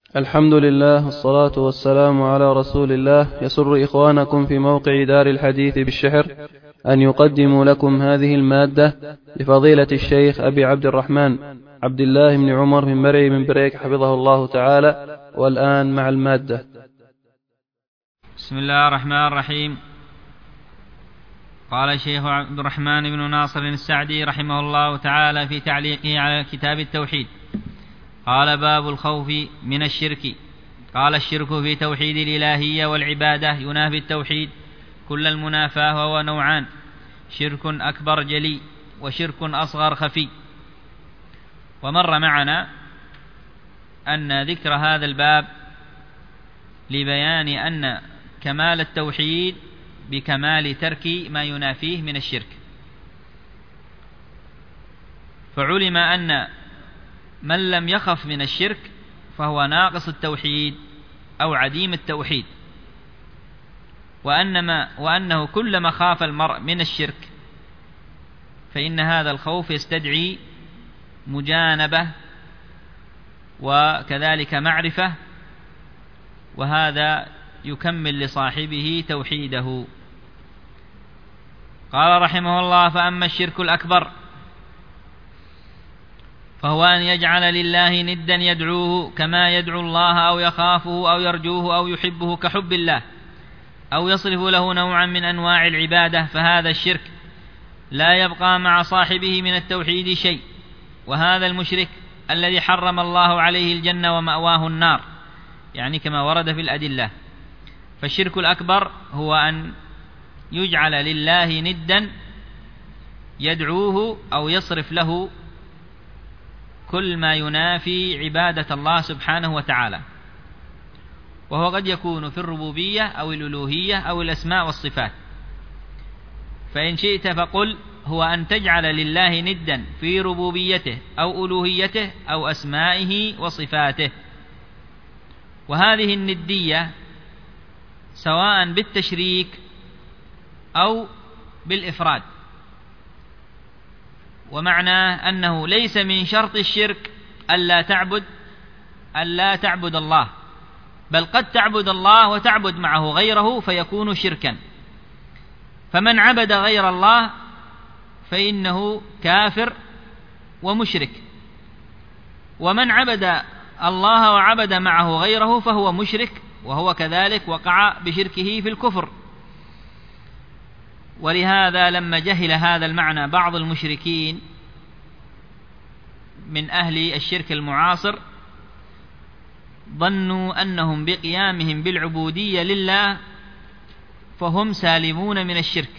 الحمد لله والصلاة والسلام على رسول الله. يسر إخوانكم في موقع دار الحديث بالشحر أن يقدموا لكم هذه المادة لفضيلة الشيخ أبي عبد الرحمن عبد الله بن عمر بن مرعي بن بريك حفظه الله تعالى. والآن مع المادة. بسم الله الرحمن الرحيم. قال الشيخ عبد الرحمن بن ناصر السعدي رحمه الله تعالى في تعليقه على كتاب التوحيد، قال: باب الخوف من الشرك. قال: الشرك في توحيد الإلهية والعبادة ينافي التوحيد كل المنافاة، وهو نوعان: شرك أكبر جلي وشرك أصغر خفي. ومر معنا أن ذكر هذا الباب لبيان أن كمال التوحيد بكمال ترك ما ينافيه من الشرك، فعلم أن من لم يخف من الشرك فهو ناقص التوحيد أو عديم التوحيد، وأنه كلما خاف المرء من الشرك فإن هذا الخوف يستدعي مجانبة وكذلك معرفة، وهذا يكمل لصاحبه توحيده. قال رحمه الله: فأما الشرك الأكبر فهو أن يجعل لله ندا يدعوه كما يدعو الله، أو يخافه أو يرجوه أو يحبه كحب الله، أو يصرف له نوعا من أنواع العبادة، فهذا الشرك لا يبقى مع صاحبه من التوحيد شيء. وهذا المشرك الذي حرم الله عليه الجنة ومأواه النار، يعني كما ورد في الأدلة. فالشرك الأكبر هو أن يجعل لله ندا يدعوه أو يصرف له كل ما ينافي عبادة الله سبحانه وتعالى، وهو قد يكون في الربوبية أو الألوهية أو الأسماء والصفات. فإن شئت فقل: هو أن تجعل لله ندا في ربوبيته أو ألوهيته أو أسمائه وصفاته. وهذه الندية سواء بالتشريك أو بالإفراد، ومعناه أنه ليس من شرط الشرك ألا تعبد الله، بل قد تعبد الله وتعبد معه غيره فيكون شركا. فمن عبد غير الله فإنه كافر ومشرك، ومن عبد الله وعبد معه غيره فهو مشرك، وهو كذلك وقع بشركه في الكفر. ولهذا لما جهل هذا المعنى بعض المشركين من أهل الشرك المعاصر ظنوا أنهم بقيامهم بالعبودية لله فهم سالمون من الشرك،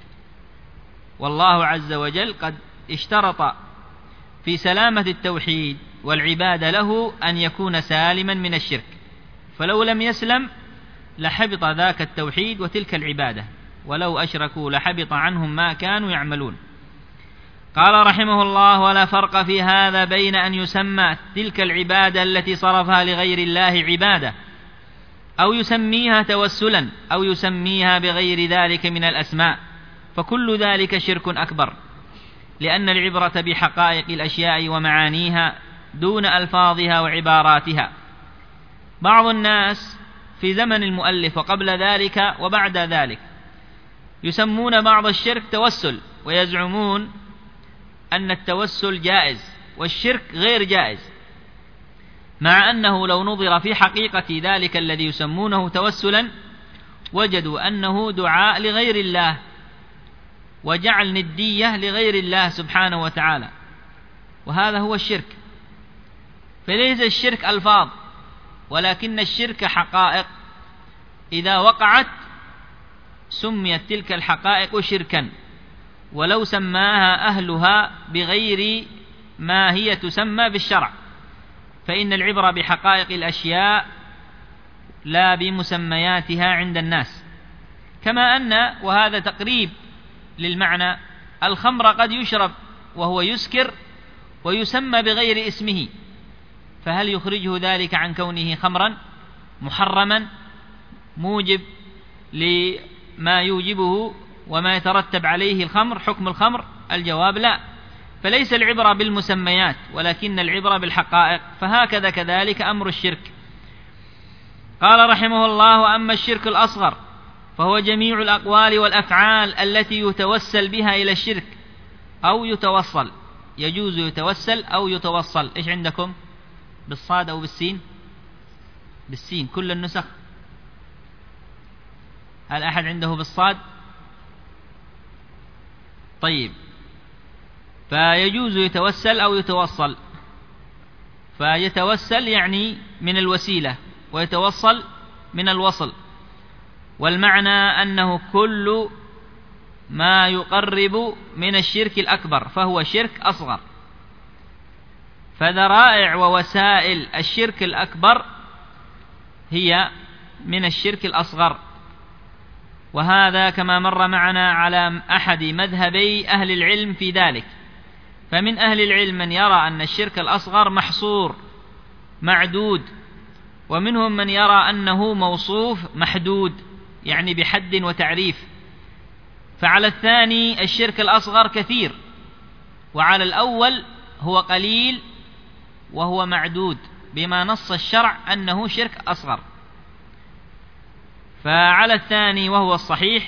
والله عز وجل قد اشترط في سلامة التوحيد والعبادة له أن يكون سالما من الشرك، فلو لم يسلم لحبط ذاك التوحيد وتلك العبادة، ولو أشركوا لحبط عنهم ما كانوا يعملون. قال رحمه الله: ولا فرق في هذا بين أن يسمى تلك العبادة التي صرفها لغير الله عبادة، أو يسميها توسلا، أو يسميها بغير ذلك من الأسماء، فكل ذلك شرك أكبر، لأن العبرة بحقائق الأشياء ومعانيها دون ألفاظها وعباراتها. بعض الناس في زمن المؤلف وقبل ذلك وبعد ذلك يسمون بعض الشرك توسل، ويزعمون أن التوسل جائز والشرك غير جائز، مع أنه لو نظر في حقيقة ذلك الذي يسمونه توسلا وجدوا أنه دعاء لغير الله وجعل ندية لغير الله سبحانه وتعالى، وهذا هو الشرك. فليس الشرك ألفاظ، ولكن الشرك حقائق، إذا وقعت سميت تلك الحقائق شركا، ولو سماها أهلها بغير ما هي تسمى بالشرع، فإن العبرة بحقائق الأشياء لا بمسمياتها عند الناس. كما أن، وهذا تقريب للمعنى، الخمر قد يشرب وهو يسكر ويسمى بغير اسمه، فهل يخرجه ذلك عن كونه خمرا محرما موجب لما يوجبه وما يترتب عليه الخمر حكم الخمر؟ الجواب لا. فليس العبرة بالمسميات ولكن العبرة بالحقائق. فهكذا كذلك أمر الشرك، قال رحمه الله: وأما الشرك الأصغر فهو جميع الأقوال والأفعال التي يتوسل بها إلى الشرك أو يتوصل. يجوز يتوسل أو يتوصل. إيش عندكم؟ بالصاد أو بالسين؟ بالسين كل النسخ. هل أحد عنده بالصاد؟ طيب، فيجوز يتوسل أو يتوصل. فيتوسل يعني من الوسيلة، ويتوصل من الوصل، والمعنى أنه كل ما يقرب من الشرك الأكبر فهو شرك أصغر. فذرائع ووسائل الشرك الأكبر هي من الشرك الأصغر، وهذا كما مر معنا على أحد مذهبي أهل العلم في ذلك. فمن أهل العلم من يرى أن الشرك الأصغر محصور معدود، ومنهم من يرى أنه موصوف محدود، يعني بحد وتعريف. فعلى الثاني الشرك الأصغر كثير، وعلى الأول هو قليل وهو معدود بما نص الشرع أنه شرك أصغر. فعلى الثاني وهو الصحيح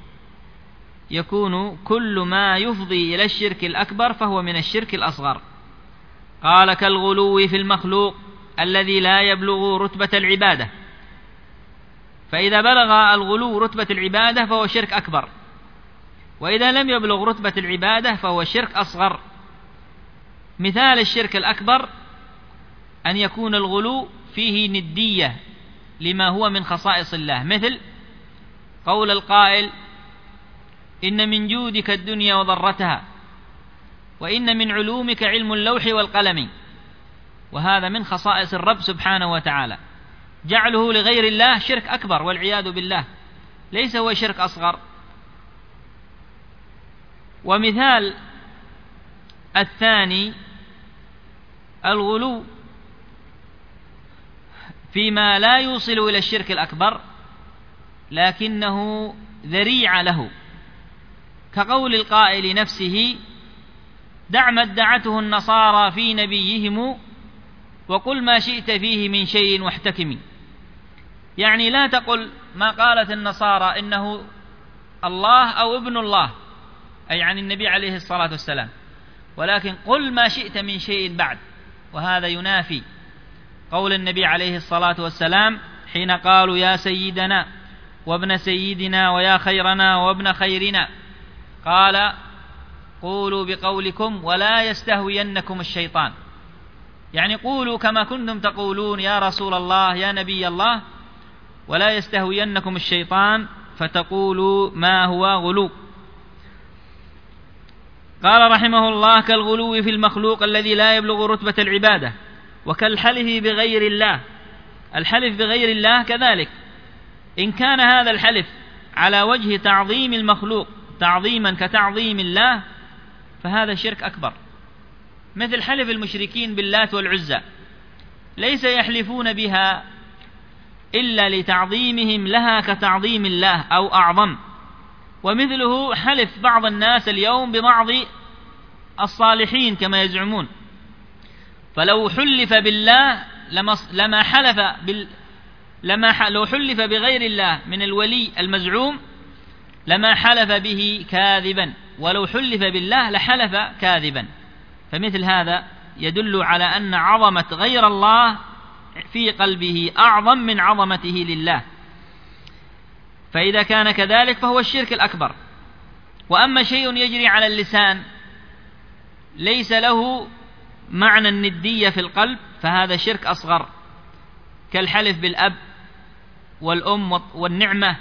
يكون كل ما يفضي إلى الشرك الأكبر فهو من الشرك الأصغر. قال: كالغلو في المخلوق الذي لا يبلغ رتبة العبادة. فإذا بلغ الغلو رتبة العبادة فهو شرك أكبر، وإذا لم يبلغ رتبة العبادة فهو شرك أصغر. مثال الشرك الأكبر أن يكون الغلو فيه ندية لما هو من خصائص الله، مثل قول القائل: إن من جودك الدنيا وضرتها، وإن من علومك علم اللوح والقلم. وهذا من خصائص الرب سبحانه وتعالى. جعله لغير الله شرك أكبر والعياذ بالله، ليس هو شرك أصغر. ومثال الثاني الغلو فيما لا يوصل إلى الشرك الأكبر لكنه ذريعة له، كقول القائل نفسه: دع ما ادعته النصارى في نبيهم وقل ما شئت فيه من شيء واحتكمي. يعني لا تقل ما قالت النصارى إنه الله أو ابن الله، أي عن النبي عليه الصلاة والسلام، ولكن قل ما شئت من شيء بعد. وهذا ينافي قول النبي عليه الصلاة والسلام حين قالوا: يا سيدنا وابن سيدنا ويا خيرنا وابن خيرنا، قال: قولوا بقولكم ولا يستهوينكم الشيطان. يعني قولوا كما كنتم تقولون يا رسول الله يا نبي الله، ولا يستهوينكم الشيطان فتقولوا ما هو غلو. قال رحمه الله: كالغلو في المخلوق الذي لا يبلغ رتبة العبادة، وكالحلف بغير الله. الحلف بغير الله كذلك، إن كان هذا الحلف على وجه تعظيم المخلوق تعظيما كتعظيم الله فهذا شرك أكبر، مثل حلف المشركين باللات والعزى، ليس يحلفون بها إلا لتعظيمهم لها كتعظيم الله أو أعظم. ومثله حلف بعض الناس اليوم ببعض الصالحين كما يزعمون، فلو حلف بالله لو حلف بغير الله من الولي المزعوم لما حلف به كاذبا، ولو حلف بالله لحلف كاذبا. فمثل هذا يدل على أن عظمة غير الله في قلبه أعظم من عظمته لله، فإذا كان كذلك فهو الشرك الأكبر. وأما شيء يجري على اللسان ليس له معنى الندية في القلب فهذا شرك أصغر، كالحلف بالأب والأم والنعمة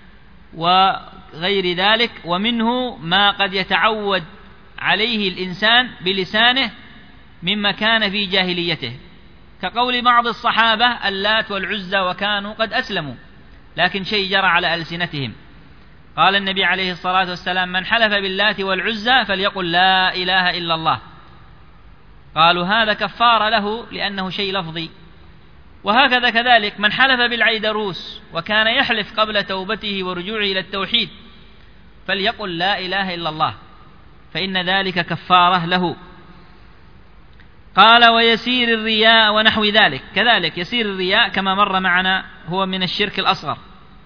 وغير ذلك. ومنه ما قد يتعود عليه الإنسان بلسانه مما كان في جاهليته، كقول بعض الصحابة اللات والعزى وكانوا قد أسلموا لكن شيء جرى على ألسنتهم. قال النبي عليه الصلاة والسلام: من حلف باللات والعزى فليقل لا إله إلا الله. قالوا هذا كفار له لأنه شيء لفظي. وهكذا كذلك من حلف بالعيدروس وكان يحلف قبل توبته ورجوعه إلى التوحيد فليقل لا إله إلا الله، فإن ذلك كفارة له. قال ويسير الرياء ونحو ذلك، كذلك يسير الرياء كما مر معنا هو من الشرك الأصغر،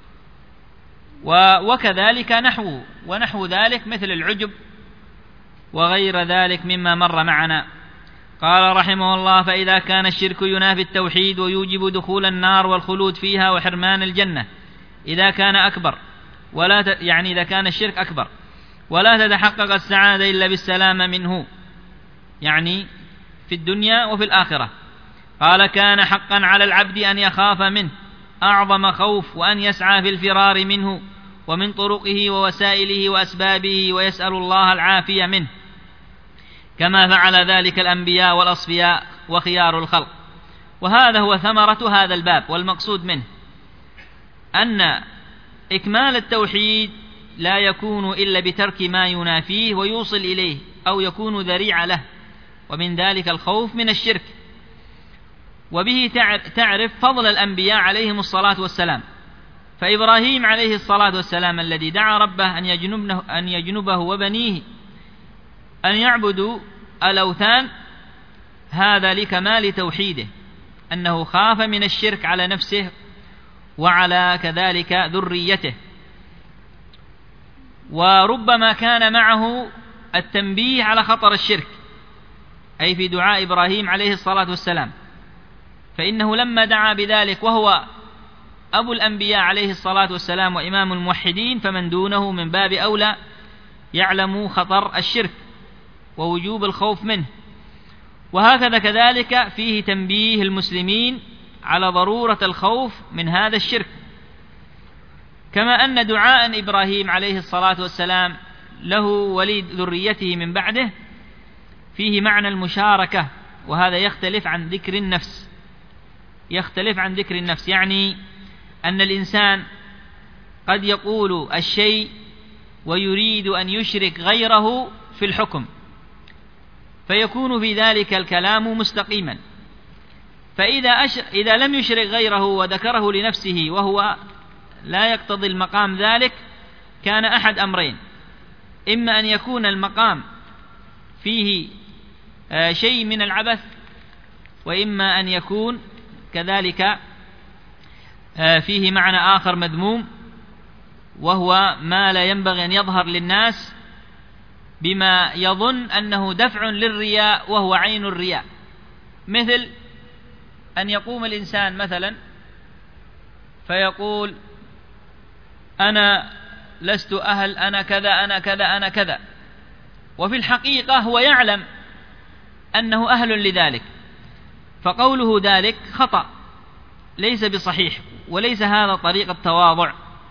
وكذلك نحوه ونحو ذلك مثل العجب وغير ذلك مما مر معنا. قال رحمه الله: فإذا كان الشرك ينافي التوحيد ويوجب دخول النار والخلود فيها وحرمان الجنة إذا كان أكبر، يعني إذا كان الشرك أكبر، ولا تتحقق السعادة إلا بالسلامة منه، يعني في الدنيا وفي الآخرة. قال: كان حقا على العبد أن يخاف منه أعظم خوف، وأن يسعى في الفرار منه ومن طرقه ووسائله وأسبابه، ويسأل الله العافية منه، كما فعل ذلك الأنبياء والأصفياء وخيار الخلق. وهذا هو ثمرة هذا الباب، والمقصود منه أن إكمال التوحيد لا يكون إلا بترك ما ينافيه ويوصل إليه أو يكون ذريعة له، ومن ذلك الخوف من الشرك. وبه تعرف فضل الأنبياء عليهم الصلاة والسلام. فإبراهيم عليه الصلاة والسلام الذي دعا ربه أن يجنبه وبنيه أن يعبدوا الأوثان، هذا لكمال توحيده، أنه خاف من الشرك على نفسه وعلى كذلك ذريته. وربما كان معه التنبيه على خطر الشرك، أي في دعاء إبراهيم عليه الصلاة والسلام، فإنه لما دعا بذلك وهو أبو الأنبياء عليه الصلاة والسلام وإمام الموحدين، فمن دونه من باب أولى يعلم خطر الشرك ووجوب الخوف منه. وهكذا كذلك فيه تنبيه المسلمين على ضرورة الخوف من هذا الشرك، كما أن دعاء إبراهيم عليه الصلاة والسلام له ولي ذريته من بعده فيه معنى المشاركة، وهذا يختلف عن ذكر النفس، يعني أن الإنسان قد يقول الشيء ويريد أن يشرك غيره في الحكم، فيكون في ذلك الكلام مستقيما. فإذا لم يشرك غيره وذكره لنفسه وهو لا يقتضي المقام ذلك، كان أحد أمرين: إما أن يكون المقام فيه شيء من العبث، وإما أن يكون كذلك فيه معنى آخر مذموم، وهو ما لا ينبغي أن يظهر للناس بما يظن أنه دفع للرياء وهو عين الرياء، مثل أن يقوم الإنسان مثلا فيقول: أنا لست أهل، أنا كذا أنا كذا أنا كذا، وفي الحقيقة هو يعلم أنه أهل لذلك، فقوله ذلك خطأ ليس بصحيح، وليس هذا طريق التواضع.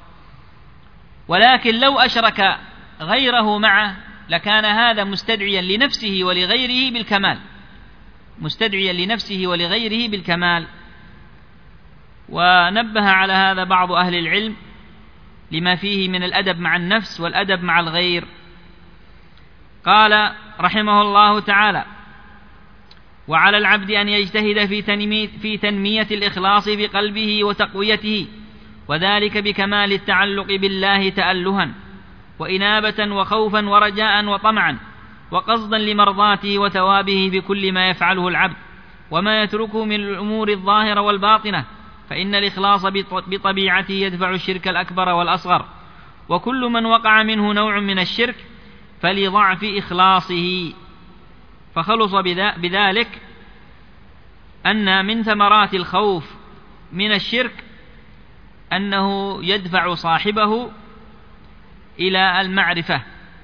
ولكن لو أشرك غيره معه لكان هذا مستدعيا لنفسه ولغيره بالكمال. ونبه على هذا بعض أهل العلم لما فيه من الأدب مع النفس والأدب مع الغير. قال رحمه الله تعالى: وعلى العبد أن يجتهد في تنمية الإخلاص بقلبه وتقويته، وذلك بكمال التعلق بالله تألها وإنابة وخوفا ورجاء وطمعا، وقصدا لمرضاته وثوابه بكل ما يفعله العبد وما يتركه من الأمور الظاهرة والباطنة، فإن الإخلاص بطبيعته يدفع الشرك الأكبر والأصغر. وكل من وقع منه نوع من الشرك فلضعف إخلاصه، فخلص بذلك أن من ثمرات الخوف من الشرك أنه يدفع صاحبه إلى المعرفة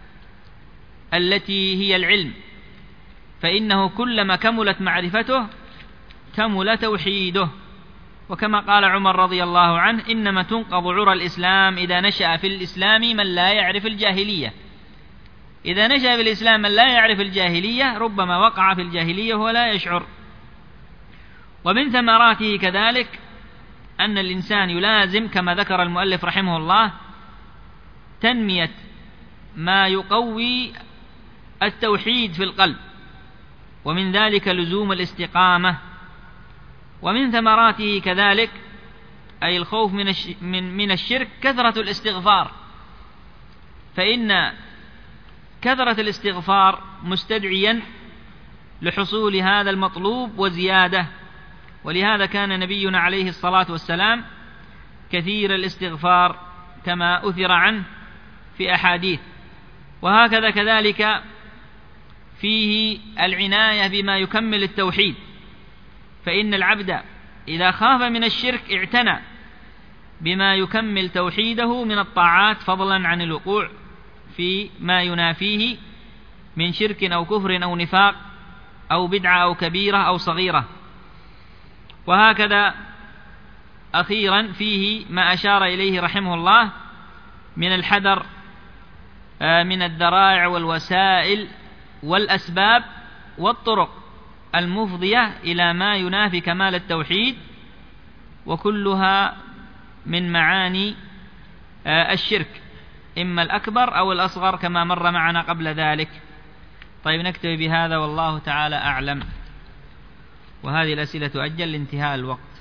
التي هي العلم، فإنه كلما كملت معرفته كمل توحيده. وكما قال عمر رضي الله عنه: إنما تنقض عرى الإسلام إذا نشأ في الإسلام من لا يعرف الجاهلية. إذا نشأ في الإسلام من لا يعرف الجاهلية ربما وقع في الجاهلية وهو لا يشعر. ومن ثمراته كذلك أن الإنسان يلازم كما ذكر المؤلف رحمه الله تنمية ما يقوي التوحيد في القلب، ومن ذلك لزوم الاستقامة. ومن ثمراته كذلك أي الخوف من الشرك كثرة الاستغفار، فإن كثرة الاستغفار مستدعيا لحصول هذا المطلوب وزيادة. ولهذا كان نبينا عليه الصلاة والسلام كثير الاستغفار كما أثر عنه في أحاديث. وهكذا كذلك فيه العناية بما يكمل التوحيد، فإن العبد إذا خاف من الشرك اعتنى بما يكمل توحيده من الطاعات، فضلا عن الوقوع في ما ينافيه من شرك أو كفر أو نفاق أو بدعة أو كبيرة أو صغيرة. وهكذا أخيرا فيه ما أشار إليه رحمه الله من الحذر من الذرائع والوسائل والأسباب والطرق المفضية إلى ما ينافي كمال التوحيد، وكلها من معاني الشرك، إما الأكبر أو الأصغر كما مر معنا قبل ذلك. طيب نكتفي بهذا والله تعالى أعلم، وهذه الأسئلة تؤجل لانتهاء الوقت.